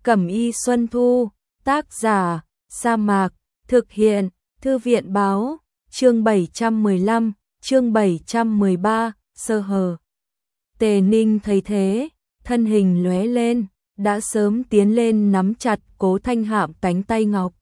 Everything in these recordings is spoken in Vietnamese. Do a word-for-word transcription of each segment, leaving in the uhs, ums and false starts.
Cẩm y Xuân Thu, tác giả, Sa Mạc, thực hiện, Thư viện báo, chương bảy trăm mười lăm, chương bảy trăm mười ba, sơ hở. Tề Ninh thấy thế, thân hình lóe lên, đã sớm tiến lên nắm chặt Cố Thanh Hạm cánh tay ngọc.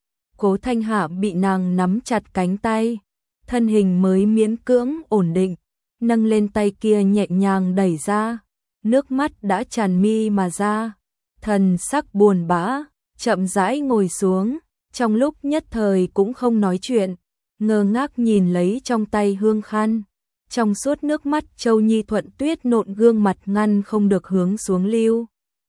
Cố Thanh Hạm bị nàng nắm chặt cánh tay, thân hình mới miễn cưỡng ổn định, nâng lên tay kia nhẹ nhàng đẩy ra, nước mắt đã tràn mi mà ra, thần sắc buồn bã, chậm rãi ngồi xuống, trong lúc nhất thời cũng không nói chuyện, ngơ ngác nhìn lấy trong tay hương khăn, trong suốt nước mắt Châu Nhi Thuận Tuyết nộn gương mặt ngăn không được hướng xuống lưu.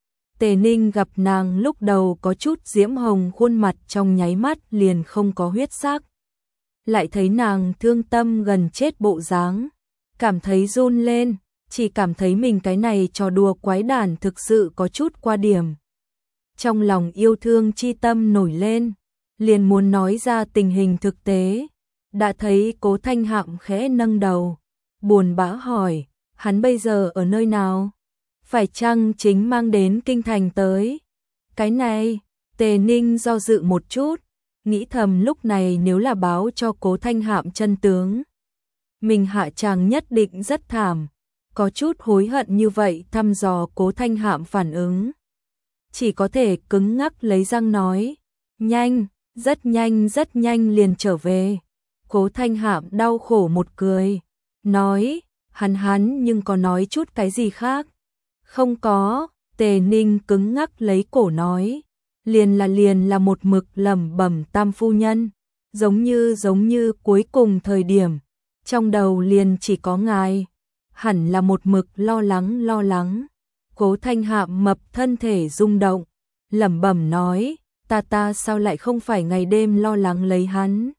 Tề Ninh gặp nàng lúc đầu có chút diễm hồng, khuôn mặt trong nháy mắt liền không có huyết sắc. Lại thấy nàng thương tâm gần chết bộ dáng, cảm thấy run lên, chỉ cảm thấy mình cái này trò đùa quái đản thực sự có chút qua điểm. Trong lòng yêu thương chi tâm nổi lên, liền muốn nói ra tình hình thực tế, đã thấy Cố Thanh Hạm khẽ nâng đầu, buồn bã hỏi, hắn bây giờ ở nơi nào? Phải chăng chính mang đến kinh thành tới? Cái này, Tề Ninh do dự một chút, nghĩ thầm lúc này nếu là báo cho Cố Thanh Hạm chân tướng, mình hạ chàng nhất định rất thảm, có chút hối hận như vậy thăm dò Cố Thanh Hạm phản ứng. Chỉ có thể cứng ngắc lấy răng nói, nhanh, rất nhanh rất nhanh liền trở về. Cố Thanh Hạm đau khổ một cười, nói, hắn hắn nhưng có nói chút cái gì khác? Không có, Tề Ninh cứng ngắc lấy cổ nói, liền là liền là một mực lẩm bẩm tam phu nhân, giống như giống như cuối cùng thời điểm, trong đầu liền chỉ có ngài, hẳn là một mực lo lắng lo lắng. Cố Thanh Hạm mập thân thể rung động, lẩm bẩm nói, ta ta sao lại không phải ngày đêm lo lắng lấy hắn.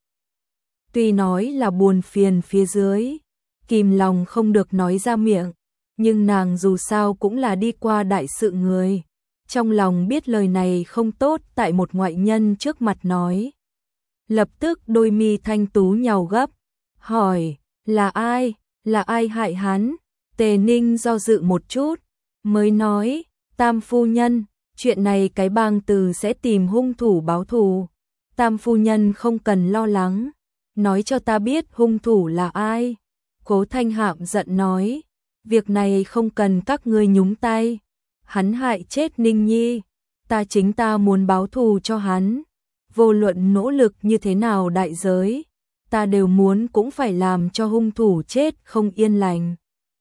Tuy nói là buồn phiền phía dưới, kìm lòng không được nói ra miệng, nhưng nàng dù sao cũng là đi qua đại sự người, trong lòng biết lời này không tốt tại một ngoại nhân trước mặt nói. Lập tức đôi mi thanh tú nhàu gấp, hỏi, là ai, là ai hại hắn? Tề Ninh do dự một chút, mới nói, tam phu nhân, chuyện này cái bang từ sẽ tìm hung thủ báo thù, tam phu nhân không cần lo lắng, nói cho ta biết hung thủ là ai. Cố Thanh Hạm giận nói, việc này không cần các ngươi nhúng tay, hắn hại chết Ninh Nhi, ta chính ta muốn báo thù cho hắn, vô luận nỗ lực như thế nào đại giới, ta đều muốn cũng phải làm cho hung thủ chết không yên lành.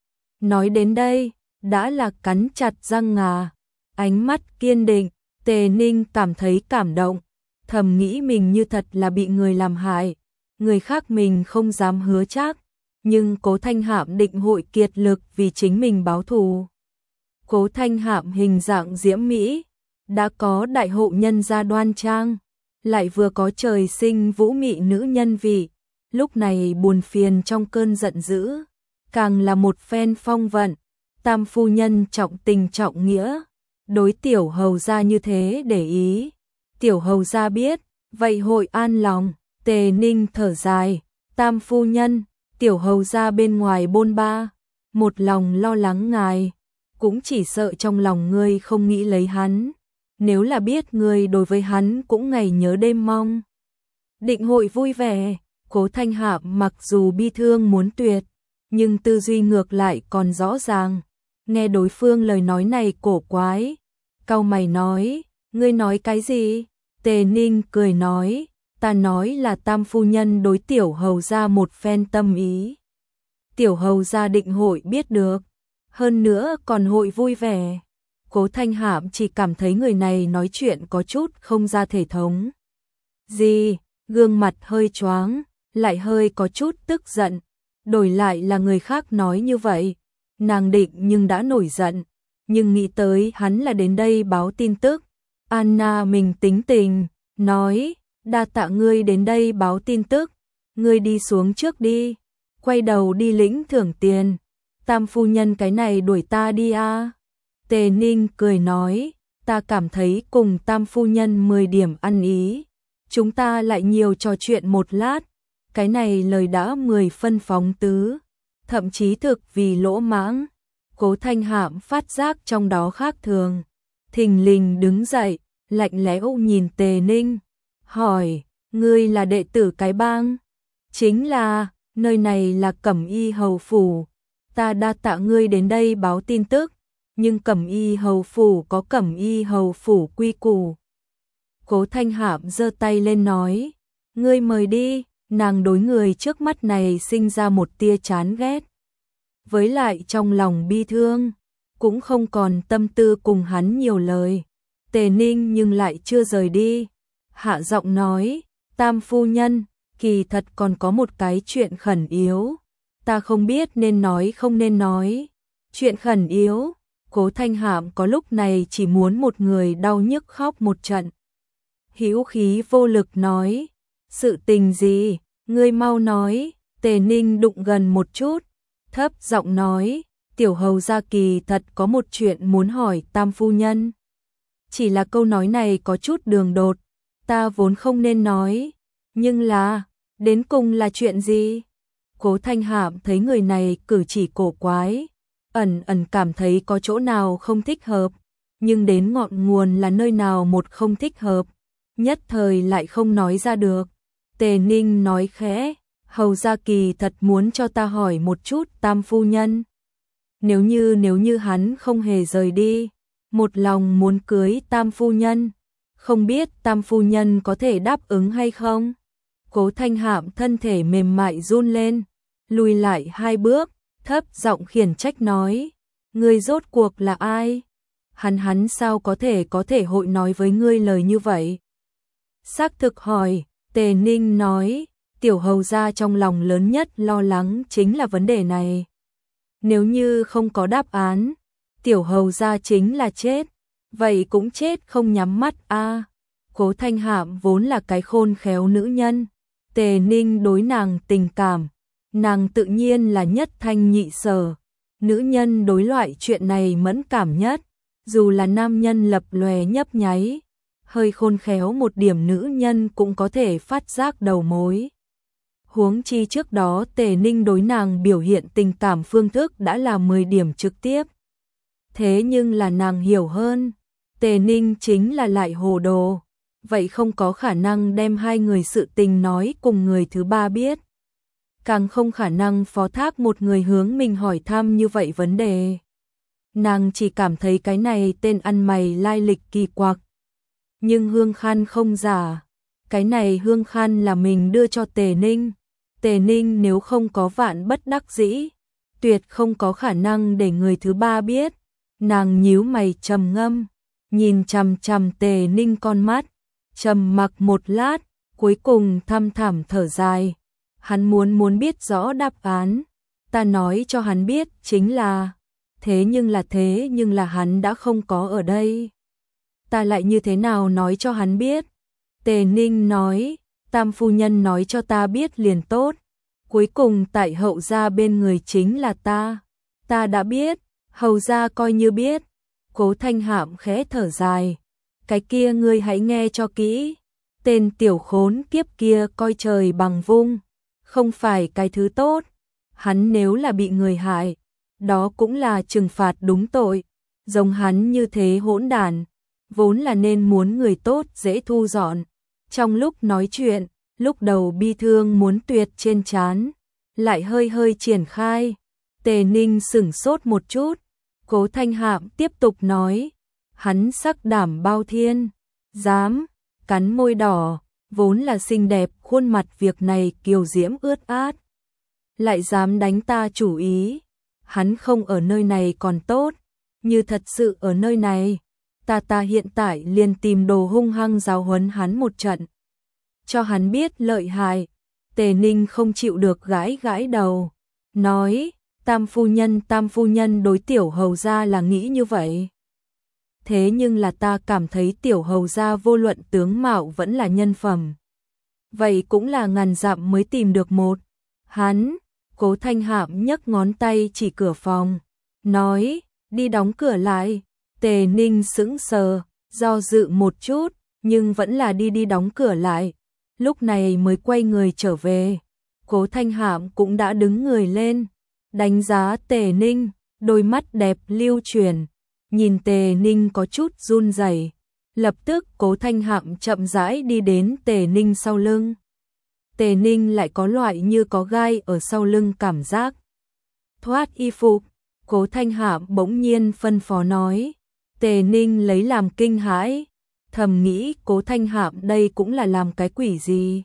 Nói đến đây, đã là cắn chặt răng ngà, ánh mắt kiên định, Tề Ninh cảm thấy cảm động, thầm nghĩ mình như thật là bị người làm hại, người khác mình không dám hứa chắc, nhưng Cố Thanh Hạm định hội kiệt lực vì chính mình báo thù. Cố Thanh Hạm hình dạng diễm mỹ, đã có đại hộ nhân gia đoan trang, lại vừa có trời sinh vũ mị nữ nhân vị, lúc này buồn phiền trong cơn giận dữ, càng là một phen phong vận, tam phu nhân trọng tình trọng nghĩa, đối tiểu hầu gia như thế để ý, tiểu hầu gia biết, vậy hội an lòng. Tề Ninh thở dài, tam phu nhân, tiểu hầu gia bên ngoài bôn ba, một lòng lo lắng ngài, cũng chỉ sợ trong lòng ngươi không nghĩ lấy hắn, nếu là biết ngươi đối với hắn cũng ngày nhớ đêm mong. Định hội vui vẻ. Cố Thanh Hạm mặc dù bi thương muốn tuyệt, nhưng tư duy ngược lại còn rõ ràng, nghe đối phương lời nói này cổ quái, cau mày nói, ngươi nói cái gì? Tề Ninh cười nói, ta nói là tam phu nhân đối tiểu hầu gia một phen tâm ý, tiểu hầu gia định hội biết được, hơn nữa còn hội vui vẻ. Cố Thanh Hạm chỉ cảm thấy người này nói chuyện có chút không ra thể thống. Gì? Gương mặt hơi choáng, lại hơi có chút tức giận, đổi lại là người khác nói như vậy, nàng định nhưng đã nổi giận, nhưng nghĩ tới hắn là đến đây báo tin tức, Anna mình tính tình, nói, đa tạ ngươi đến đây báo tin tức, ngươi đi xuống trước đi, quay đầu đi lĩnh thưởng tiền, tam phu nhân cái này đuổi ta đi à. Tề Ninh cười nói, ta cảm thấy cùng tam phu nhân mười điểm ăn ý, chúng ta lại nhiều trò chuyện một lát, cái này lời đã mười phân phóng tứ, thậm chí thực vì lỗ mãng. Cố Thanh Hạm phát giác trong đó khác thường, thình lình đứng dậy, lạnh lẽo nhìn Tề Ninh, hỏi, ngươi là đệ tử cái bang? Chính là, nơi này là Cẩm Y Hầu Phủ, ta đa tạ ngươi đến đây báo tin tức, nhưng Cẩm Y Hầu Phủ có Cẩm Y Hầu Phủ quy củ. Cố Thanh Hạm giơ tay lên nói, ngươi mời đi, nàng đối người trước mắt này sinh ra một tia chán ghét. Với lại trong lòng bi thương, cũng không còn tâm tư cùng hắn nhiều lời. Tề Ninh nhưng lại chưa rời đi, hạ giọng nói, Tam phu nhân, kỳ thật còn có một cái chuyện khẩn yếu, ta không biết nên nói không nên nói. Chuyện khẩn yếu, Cố Thanh Hạm có lúc này chỉ muốn một người đau nhức khóc một trận. Hữu khí vô lực nói, sự tình gì, ngươi mau nói. Tề Ninh đụng gần một chút, thấp giọng nói, tiểu hầu gia kỳ thật có một chuyện muốn hỏi Tam phu nhân. Chỉ là câu nói này có chút đường đột, ta vốn không nên nói, nhưng là, đến cùng là chuyện gì? Cố Thanh Hạm thấy người này cử chỉ cổ quái, ẩn ẩn cảm thấy có chỗ nào không thích hợp, nhưng đến ngọn nguồn là nơi nào một không thích hợp, nhất thời lại không nói ra được. Tề Ninh nói khẽ, hầu gia kỳ thật muốn cho ta hỏi một chút Tam phu nhân. Nếu như nếu như hắn không hề rời đi, một lòng muốn cưới Tam phu nhân, không biết Tam phu nhân có thể đáp ứng hay không? Cố Thanh Hạm thân thể mềm mại run lên, lùi lại hai bước, thấp giọng khiển trách nói, ngươi rốt cuộc là ai? Hắn hắn sao có thể có thể hội nói với ngươi lời như vậy? Xác thực hỏi, Tề Ninh nói, tiểu hầu gia trong lòng lớn nhất lo lắng chính là vấn đề này. Nếu như không có đáp án, tiểu hầu gia chính là chết, vậy cũng chết không nhắm mắt a. À, Cố Thanh Hạm vốn là cái khôn khéo nữ nhân, Tề Ninh đối nàng tình cảm, nàng tự nhiên là nhất thanh nhị sở, nữ nhân đối loại chuyện này mẫn cảm nhất, dù là nam nhân lập lòe nhấp nháy, hơi khôn khéo một điểm nữ nhân cũng có thể phát giác đầu mối. Huống chi trước đó Tề Ninh đối nàng biểu hiện tình cảm phương thức đã là mười điểm trực tiếp. Thế nhưng là nàng hiểu hơn, Tề Ninh chính là lại hồ đồ, vậy không có khả năng đem hai người sự tình nói cùng người thứ ba biết. Càng không khả năng phó thác một người hướng mình hỏi thăm như vậy vấn đề. Nàng chỉ cảm thấy cái này tên ăn mày lai lịch kỳ quặc. Nhưng hương khăn không giả, cái này hương khăn là mình đưa cho Tề Ninh. Tề Ninh nếu không có vạn bất đắc dĩ, tuyệt không có khả năng để người thứ ba biết. Nàng nhíu mày trầm ngâm, nhìn chằm chằm Tề Ninh con mắt, trầm mặc một lát, cuối cùng thăm thẳm thở dài. Hắn muốn muốn biết rõ đáp án, ta nói cho hắn biết chính là, thế nhưng là thế nhưng là hắn đã không có ở đây. Ta lại như thế nào nói cho hắn biết? Tề Ninh nói, Tam phu nhân nói cho ta biết liền tốt. Cuối cùng tại hậu gia bên người chính là ta. Ta đã biết, hầu gia coi như biết. Cố Thanh Hạm khẽ thở dài. Cái kia ngươi hãy nghe cho kỹ. Tên tiểu khốn kiếp kia coi trời bằng vung, không phải cái thứ tốt. Hắn nếu là bị người hại, đó cũng là trừng phạt đúng tội. Giống hắn như thế hỗn đản, vốn là nên muốn người tốt dễ thu dọn. Trong lúc nói chuyện, lúc đầu bi thương muốn tuyệt trên trán, lại hơi hơi triển khai. Tề Ninh sửng sốt một chút, Cố Thanh Hạm tiếp tục nói, hắn sắc đảm bao thiên, dám, cắn môi đỏ, vốn là xinh đẹp, khuôn mặt việc này kiều diễm ướt át, lại dám đánh ta chủ ý. Hắn không ở nơi này còn tốt, như thật sự ở nơi này, ta ta hiện tại liền tìm đồ hung hăng giáo huấn hắn một trận, cho hắn biết lợi hại. Tề Ninh không chịu được gãi gãi đầu, nói, Tam phu nhân Tam phu nhân đối tiểu hầu gia là nghĩ như vậy. Thế nhưng là ta cảm thấy tiểu hầu gia vô luận tướng mạo vẫn là nhân phẩm. Vậy cũng là ngàn dặm mới tìm được một. Hắn, Cố Thanh Hạm nhấc ngón tay chỉ cửa phòng, nói, đi đóng cửa lại. Tề Ninh sững sờ, do dự một chút, nhưng vẫn là đi đi đóng cửa lại. Lúc này mới quay người trở về. Cố Thanh Hạm cũng đã đứng người lên, đánh giá Tề Ninh, đôi mắt đẹp lưu chuyển, nhìn Tề Ninh có chút run rẩy. Lập tức Cố Thanh Hạm chậm rãi đi đến Tề Ninh sau lưng. Tề Ninh lại có loại như có gai ở sau lưng cảm giác. Thoát y phục, Cố Thanh Hạm bỗng nhiên phân phó nói. Tề Ninh lấy làm kinh hãi, thầm nghĩ Cố Thanh Hạm đây cũng là làm cái quỷ gì.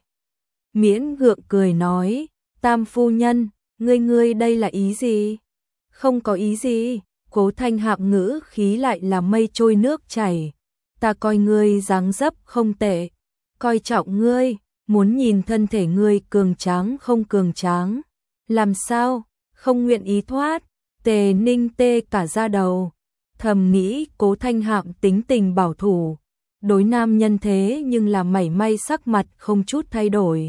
Miễn gượng cười nói, Tam phu nhân, ngươi ngươi đây là ý gì? Không có ý gì, Cố Thanh Hạm ngữ khí lại là mây trôi nước chảy. Ta coi ngươi dáng dấp không tệ, coi trọng ngươi, muốn nhìn thân thể ngươi cường tráng không cường tráng. Làm sao, không nguyện ý thoát, Tề Ninh tê cả da đầu. Thầm nghĩ Cố Thanh Hạm tính tình bảo thủ, đối nam nhân thế nhưng là mảy may sắc mặt không chút thay đổi.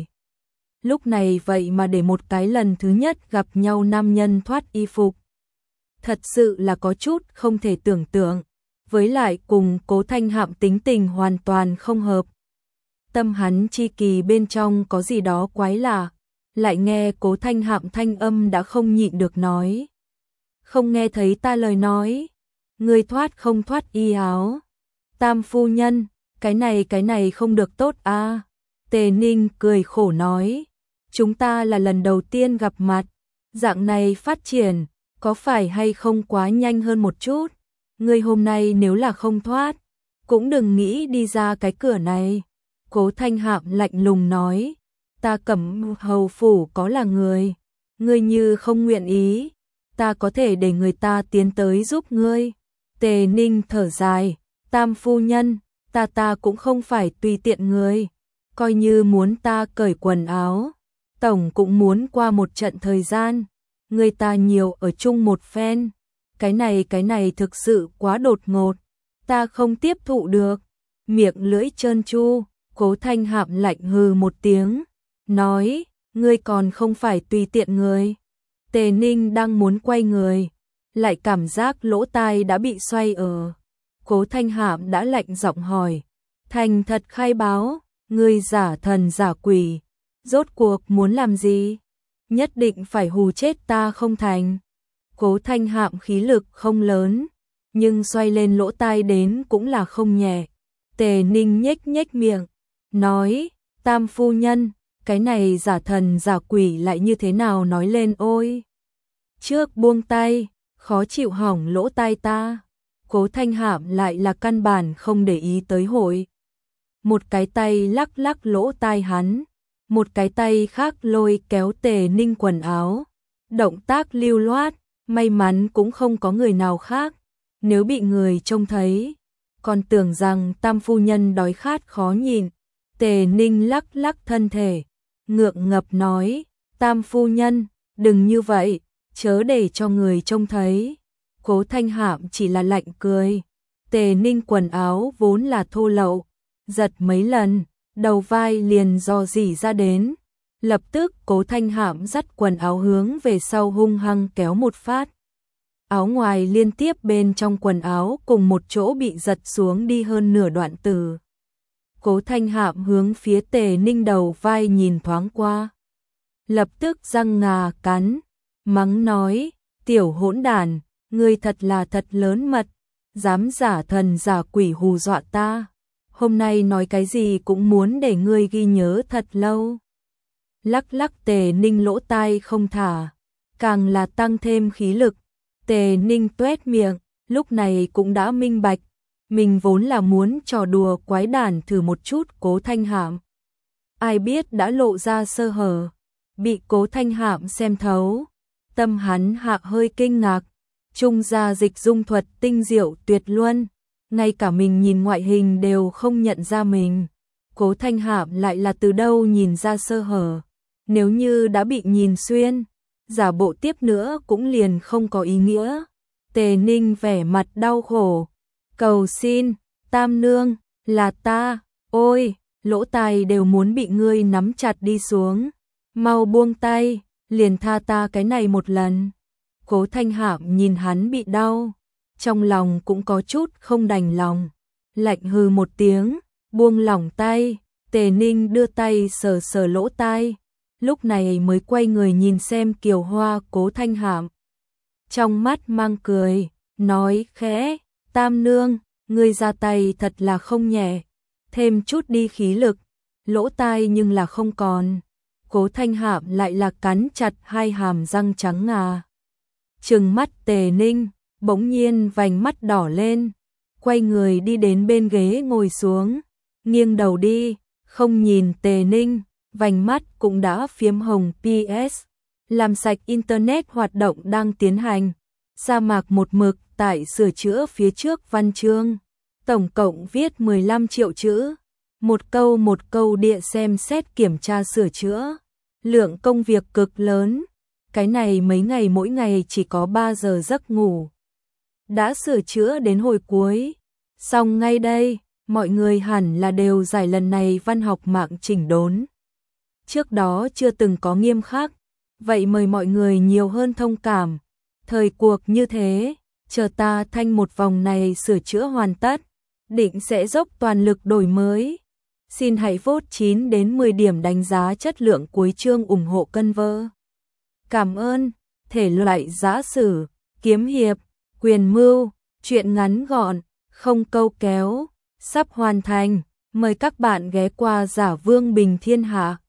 Lúc này vậy mà để một cái lần thứ nhất gặp nhau nam nhân thoát y phục. Thật sự là có chút không thể tưởng tượng, với lại cùng Cố Thanh Hạm tính tình hoàn toàn không hợp. Tâm hắn chi kỳ bên trong có gì đó quái lạ, lại nghe Cố Thanh Hạm thanh âm đã không nhịn được nói. Không nghe thấy ta lời nói, ngươi thoát không thoát y áo. Tam phu nhân, cái này cái này không được tốt a. À. Tề Ninh cười khổ nói, chúng ta là lần đầu tiên gặp mặt, dạng này phát triển, có phải hay không quá nhanh hơn một chút? Ngươi hôm nay nếu là không thoát, cũng đừng nghĩ đi ra cái cửa này. Cố Thanh Hạm lạnh lùng nói, ta Cẩm Hầu phủ có là người, ngươi như không nguyện ý, ta có thể để người ta tiến tới giúp ngươi. Tề Ninh thở dài, Tam phu nhân, ta ta cũng không phải tùy tiện người, coi như muốn ta cởi quần áo, tổng cũng muốn qua một trận thời gian, người ta nhiều ở chung một phen, cái này cái này thực sự quá đột ngột, ta không tiếp thụ được. Miệng lưỡi trơn tru, Cố Thanh Hạm lạnh hừ một tiếng, nói, ngươi còn không phải tùy tiện người. Tề Ninh đang muốn quay người, lại cảm giác lỗ tai đã bị xoay ở. Cố Thanh Hạm đã lạnh giọng hỏi, thành thật khai báo, ngươi giả thần giả quỷ, rốt cuộc muốn làm gì? Nhất định phải hù chết ta không thành. Cố Thanh Hạm khí lực không lớn, nhưng xoay lên lỗ tai đến cũng là không nhẹ. Tề Ninh nhếch nhếch miệng, nói, Tam phu nhân, cái này giả thần giả quỷ lại như thế nào nói lên ôi. Trước buông tay, khó chịu hỏng lỗ tai ta. Cố Thanh Hạm lại là căn bản không để ý tới hội. Một cái tay lắc lắc lỗ tai hắn, một cái tay khác lôi kéo Tề Ninh quần áo. Động tác lưu loát, may mắn cũng không có người nào khác. Nếu bị người trông thấy, còn tưởng rằng Tam phu nhân đói khát khó nhịn. Tề Ninh lắc lắc thân thể, ngượng ngập nói, Tam phu nhân, đừng như vậy, chớ để cho người trông thấy. Cố Thanh Hạm chỉ là lạnh cười. Tề Ninh quần áo vốn là thô lậu, giật mấy lần, đầu vai liền dò dỉ ra đến. Lập tức Cố Thanh Hạm dắt quần áo hướng về sau hung hăng kéo một phát. Áo ngoài liên tiếp bên trong quần áo cùng một chỗ bị giật xuống đi hơn nửa đoạn từ. Cố Thanh Hạm hướng phía Tề Ninh đầu vai nhìn thoáng qua. Lập tức răng ngà cắn, mắng nói, tiểu hỗn đàn, ngươi thật là thật lớn mật, dám giả thần giả quỷ hù dọa ta. Hôm nay nói cái gì cũng muốn để ngươi ghi nhớ thật lâu. Lắc lắc Tề Ninh lỗ tai không thả, càng là tăng thêm khí lực. Tề Ninh tuét miệng, lúc này cũng đã minh bạch, mình vốn là muốn trò đùa quái đản thử một chút Cố Thanh Hạm. Ai biết đã lộ ra sơ hở, bị Cố Thanh Hạm xem thấu. Tâm hắn hạ hơi kinh ngạc, trung gia dịch dung thuật tinh diệu tuyệt luân, ngay cả mình nhìn ngoại hình đều không nhận ra mình. Cố Thanh Hạm lại là từ đâu nhìn ra sơ hở, nếu như đã bị nhìn xuyên, giả bộ tiếp nữa cũng liền không có ý nghĩa. Tề Ninh vẻ mặt đau khổ, cầu xin, Tam nương, là ta, ôi, lỗ tai đều muốn bị ngươi nắm chặt đi xuống, mau buông tay, liền tha ta cái này một lần. Cố Thanh Hạm nhìn hắn bị đau, trong lòng cũng có chút không đành lòng, lạnh hừ một tiếng, buông lỏng tay. Tề Ninh đưa tay sờ sờ lỗ tai, lúc này mới quay người nhìn xem kiều hoa Cố Thanh Hạm. Trong mắt mang cười, nói khẽ, Tam nương, ngươi ra tay thật là không nhẹ, thêm chút đi khí lực, lỗ tai nhưng là không còn. Cố Thanh Hạm lại là cắn chặt hai hàm răng trắng ngà. Trừng mắt Tề Ninh, bỗng nhiên vành mắt đỏ lên, quay người đi đến bên ghế ngồi xuống, nghiêng đầu đi, không nhìn Tề Ninh, vành mắt cũng đã phiếm hồng. pê ét Làm sạch Internet hoạt động đang tiến hành. Sa Mạc một mực tại sửa chữa phía trước văn chương, tổng cộng viết mười lăm triệu chữ, một câu một câu địa xem xét kiểm tra sửa chữa, lượng công việc cực lớn, cái này mấy ngày mỗi ngày chỉ có ba giờ giấc ngủ. Đã sửa chữa đến hồi cuối, xong ngay đây, mọi người hẳn là đều giải lần này văn học mạng chỉnh đốn. Trước đó chưa từng có nghiêm khắc, vậy mời mọi người nhiều hơn thông cảm. Thời cuộc như thế, chờ ta thanh một vòng này sửa chữa hoàn tất, định sẽ dốc toàn lực đổi mới. Xin hãy vote chín đến mười điểm đánh giá chất lượng cuối chương ủng hộ cân vơ. Cảm ơn. Thể loại giã sử, kiếm hiệp, quyền mưu, truyện ngắn gọn, không câu kéo, sắp hoàn thành. Mời các bạn ghé qua Giả Vương Bình Thiên Hạ.